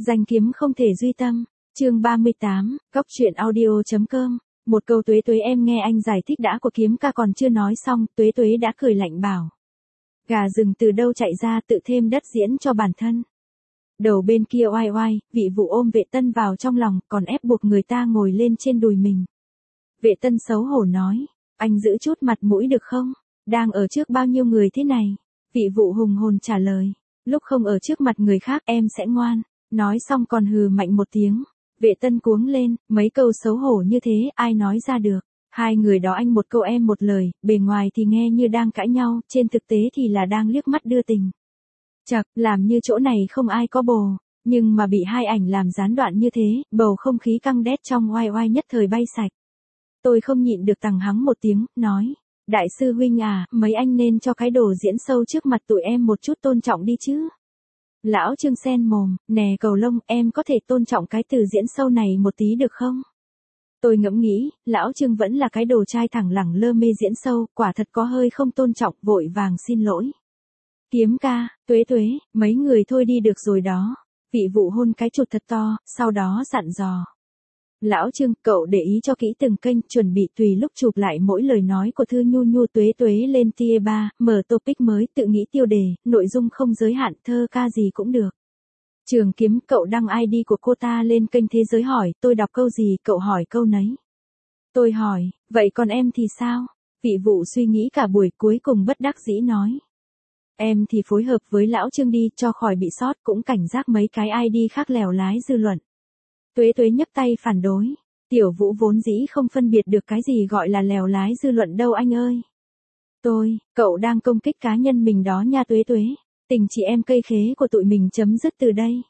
Danh kiếm không thể duy tâm. Chương 38, Cóc truyện audio.com. Một câu Tuế Tuế em nghe anh giải thích đã của Kiếm ca còn chưa nói xong, Tuế Tuế đã cười lạnh bảo. Gà rừng từ đâu chạy ra tự thêm đất diễn cho bản thân. Đầu bên kia oai oai, vị vụ ôm Vệ Tân vào trong lòng, còn ép buộc người ta ngồi lên trên đùi mình. Vệ Tân xấu hổ nói, anh giữ chút mặt mũi được không? Đang ở trước bao nhiêu người thế này? Vị vụ hùng hồn trả lời, lúc không ở trước mặt người khác em sẽ ngoan. Nói xong còn hừ mạnh một tiếng. Vệ Tân cuống lên, mấy câu xấu hổ như thế ai nói ra được. Hai người đó anh một câu em một lời, bề ngoài thì nghe như đang cãi nhau, trên thực tế thì là đang liếc mắt đưa tình. Chậc, làm như chỗ này không ai có bồ, nhưng mà bị hai ảnh làm gián đoạn như thế, bầu không khí căng đét trong oai oai nhất thời bay sạch. Tôi không nhịn được tằng hắng một tiếng, nói, đại sư huynh à, mấy anh nên cho cái đồ diễn sâu trước mặt tụi em một chút tôn trọng đi chứ. Lão Trương sen mồm, nè cầu lông, em có thể tôn trọng cái từ diễn sâu này một tí được không? Tôi ngẫm nghĩ, Lão Trương vẫn là cái đồ trai thẳng lẳng lơ mê diễn sâu, quả thật có hơi không tôn trọng, vội vàng xin lỗi. Kiếm ca, Tuế Tuế, mấy người thôi đi được rồi đó. Vị vụ hôn cái chuột thật to, sau đó dặn dò. Lão Trương, cậu để ý cho kỹ từng kênh, chuẩn bị tùy lúc chụp lại mỗi lời nói của Thư Nhu Nhu. Tuế Tuế lên tia 3, mở topic mới, tự nghĩ tiêu đề, nội dung không giới hạn, thơ ca gì cũng được. Trường Kiếm, cậu đăng ID của cô ta lên kênh Thế Giới hỏi, tôi đọc câu gì, cậu hỏi câu nấy. Tôi hỏi, vậy còn em thì sao? Vị vụ suy nghĩ cả buổi cuối cùng bất đắc dĩ nói. Em thì phối hợp với Lão Trương đi, cho khỏi bị sót, cũng cảnh giác mấy cái ID khác lèo lái dư luận. Tuế Tuế nhấc tay phản đối. Tiểu Vũ vốn dĩ không phân biệt được cái gì gọi là lèo lái dư luận đâu anh ơi. Cậu đang công kích cá nhân mình đó nha Tuế Tuế. Tình chị em cây khế của tụi mình chấm dứt từ đây.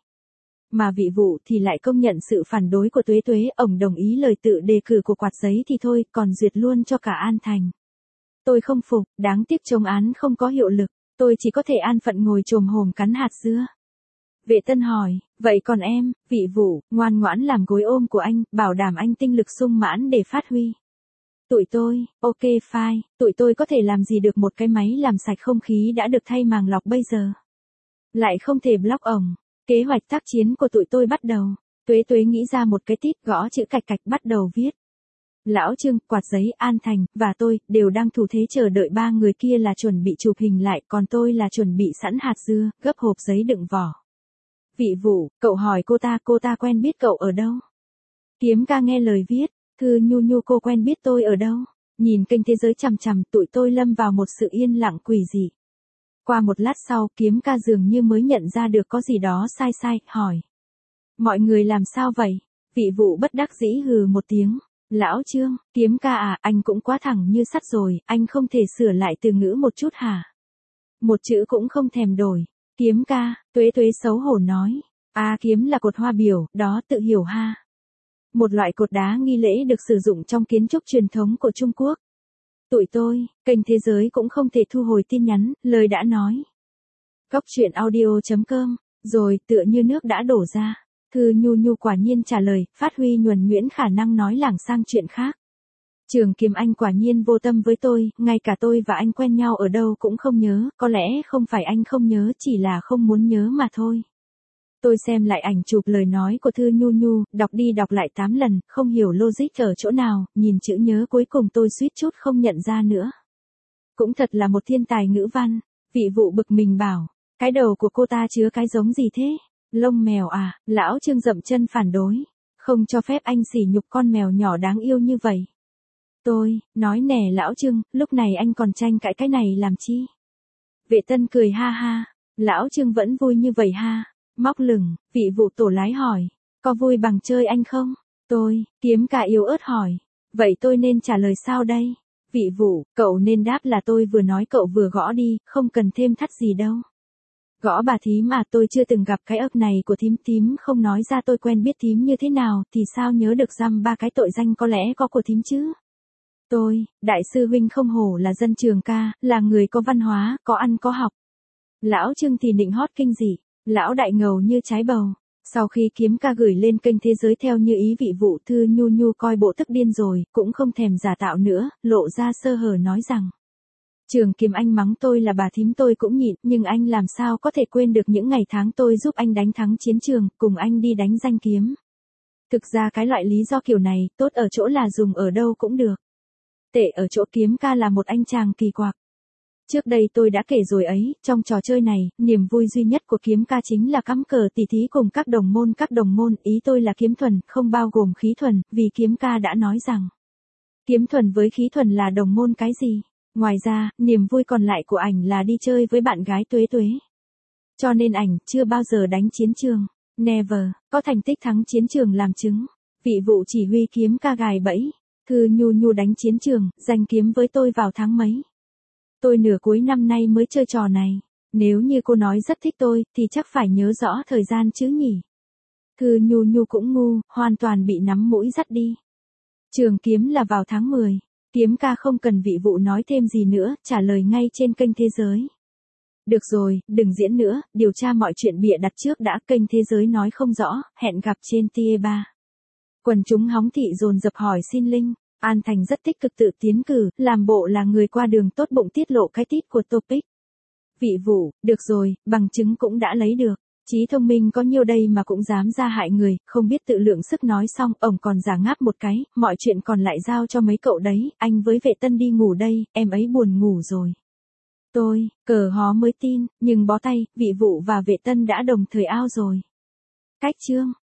Mà vị vụ thì lại công nhận sự phản đối của Tuế Tuế, ổng đồng ý lời tự đề cử của Quạt Giấy thì thôi, còn duyệt luôn cho cả An Thành. Tôi không phục, đáng tiếc chống án không có hiệu lực, tôi chỉ có thể an phận ngồi chồm hổm cắn hạt dưa. Vệ Tân hỏi, vậy còn em, vị vụ, ngoan ngoãn làm gối ôm của anh, bảo đảm anh tinh lực sung mãn để phát huy. Tụi tôi, ok fine, tụi tôi có thể làm gì được một cái máy làm sạch không khí đã được thay màng lọc bây giờ. Lại không thể block ổng, kế hoạch tác chiến của tụi tôi bắt đầu. Tuế Tuế nghĩ ra một cái tít, gõ chữ cạch cạch bắt đầu viết. Lão Trương, Quạt Giấy, An Thành, và tôi, đều đang thủ thế chờ đợi ba người kia là chuẩn bị chụp hình lại, còn tôi là chuẩn bị sẵn hạt dưa, gấp hộp giấy đựng vỏ. Vị vụ, cậu hỏi cô ta quen biết cậu ở đâu? Kiếm ca nghe lời viết, Thư Nhu Nhu cô quen biết tôi ở đâu? Nhìn kênh Thế Giới chằm chằm, tụi tôi lâm vào một sự yên lặng quỷ dị. Qua một lát sau, Kiếm ca dường như mới nhận ra được có gì đó sai sai, hỏi. Mọi người làm sao vậy? Vị vụ bất đắc dĩ hừ một tiếng. Lão Trương, Kiếm ca à, anh cũng quá thẳng như sắt rồi, anh không thể sửa lại từ ngữ một chút hả? Một chữ cũng không thèm đổi. Kiếm ca, Tuế Tuế xấu hổ nói. Kiếm là cột hoa biểu, đó tự hiểu ha. Một loại cột đá nghi lễ được sử dụng trong kiến trúc truyền thống của Trung Quốc. Tụi tôi, kênh Thế Giới cũng không thể thu hồi tin nhắn, lời đã nói. Cóc truyện audio.com, rồi tựa như nước đã đổ ra. Thư Nhu Nhu quả nhiên trả lời, phát huy nhuần nhuyễn khả năng nói lảng sang chuyện khác. Trường Kiếm anh quả nhiên vô tâm với tôi, ngay cả tôi và anh quen nhau ở đâu cũng không nhớ, có lẽ không phải anh không nhớ, chỉ là không muốn nhớ mà thôi. Tôi xem lại ảnh chụp lời nói của Thư Nhu Nhu, đọc đi đọc lại 8 lần, không hiểu logic ở chỗ nào, nhìn chữ nhớ cuối cùng tôi suýt chút không nhận ra nữa. Cũng thật là một thiên tài ngữ văn. Vị vụ bực mình bảo, cái đầu của cô ta chứa cái giống gì thế? Lông mèo à? Lão Trương dậm chân phản đối. Không cho phép anh sỉ nhục con mèo nhỏ đáng yêu như vậy. Tôi, nói nè Lão Trương, lúc này anh còn tranh cãi cái này làm chi? Vệ Tân cười ha ha. Lão Trương vẫn vui như vậy ha. Móc lửng, vị vụ tổ lái hỏi. Có vui bằng chơi anh không? Tôi, Kiếm ca yếu ớt hỏi. Vậy tôi nên trả lời sao đây? Vị vụ, cậu nên đáp là tôi vừa nói cậu vừa gõ đi, không cần thêm thắt gì đâu. Gõ bà thím mà tôi chưa từng gặp cái ấp này của thím không nói ra tôi quen biết thím như thế nào thì sao nhớ được dăm ba cái tội danh có lẽ có của thím chứ. Tôi, đại sư huynh không hổ là dân trường ca, là người có văn hóa, có ăn có học. Lão Trương thì nịnh hót kinh dị, lão đại ngầu như trái bầu. Sau khi Kiếm ca gửi lên kênh Thế Giới theo như ý vị vụ, Thư Nhu Nhu coi bộ tức điên rồi, cũng không thèm giả tạo nữa, lộ ra sơ hở nói rằng. Trường Kiếm anh mắng tôi là bà thím tôi cũng nhịn, nhưng anh làm sao có thể quên được những ngày tháng tôi giúp anh đánh thắng chiến trường, cùng anh đi đánh danh kiếm. Thực ra cái loại lý do kiểu này, tốt ở chỗ là dùng ở đâu cũng được. Tệ ở chỗ Kiếm ca là một anh chàng kỳ quặc. Trước đây tôi đã kể rồi ấy, trong trò chơi này, niềm vui duy nhất của Kiếm ca chính là cắm cờ tỉ thí cùng các đồng môn, ý tôi là kiếm thuần, không bao gồm khí thuần, vì Kiếm ca đã nói rằng kiếm thuần với khí thuần là đồng môn cái gì. Ngoài ra, niềm vui còn lại của ảnh là đi chơi với bạn gái Tuế Tuế. Cho nên ảnh chưa bao giờ đánh chiến trường. Never, có thành tích thắng chiến trường làm chứng. Vị vụ chỉ huy Kiếm ca gài bẫy. Thư Nhu Nhu đánh chiến trường, giành kiếm với tôi vào tháng mấy. Tôi nửa cuối năm nay mới chơi trò này. Nếu như cô nói rất thích tôi, thì chắc phải nhớ rõ thời gian chứ nhỉ. Thư Nhu Nhu cũng ngu, hoàn toàn bị nắm mũi dắt đi. Trường kiếm là vào tháng 10. Kiếm ca không cần vị vụ nói thêm gì nữa, trả lời ngay trên kênh Thế Giới. Được rồi, đừng diễn nữa, điều tra mọi chuyện bịa đặt trước đã, kênh Thế Giới nói không rõ, hẹn gặp trên TE3. Quần chúng hóng thị dồn dập hỏi xin link. An Thành rất tích cực tự tiến cử, làm bộ là người qua đường tốt bụng tiết lộ cái tít của topic. Vị vụ, được rồi, bằng chứng cũng đã lấy được. Trí thông minh có nhiêu đây mà cũng dám ra hại người, không biết tự lượng sức. Nói xong, ổng còn giả ngáp một cái, mọi chuyện còn lại giao cho mấy cậu đấy, anh với Vệ Tân đi ngủ đây, em ấy buồn ngủ rồi. Tôi, cờ hó mới tin, nhưng bó tay, vị vụ và Vệ Tân đã đồng thời ao rồi. Cách chương.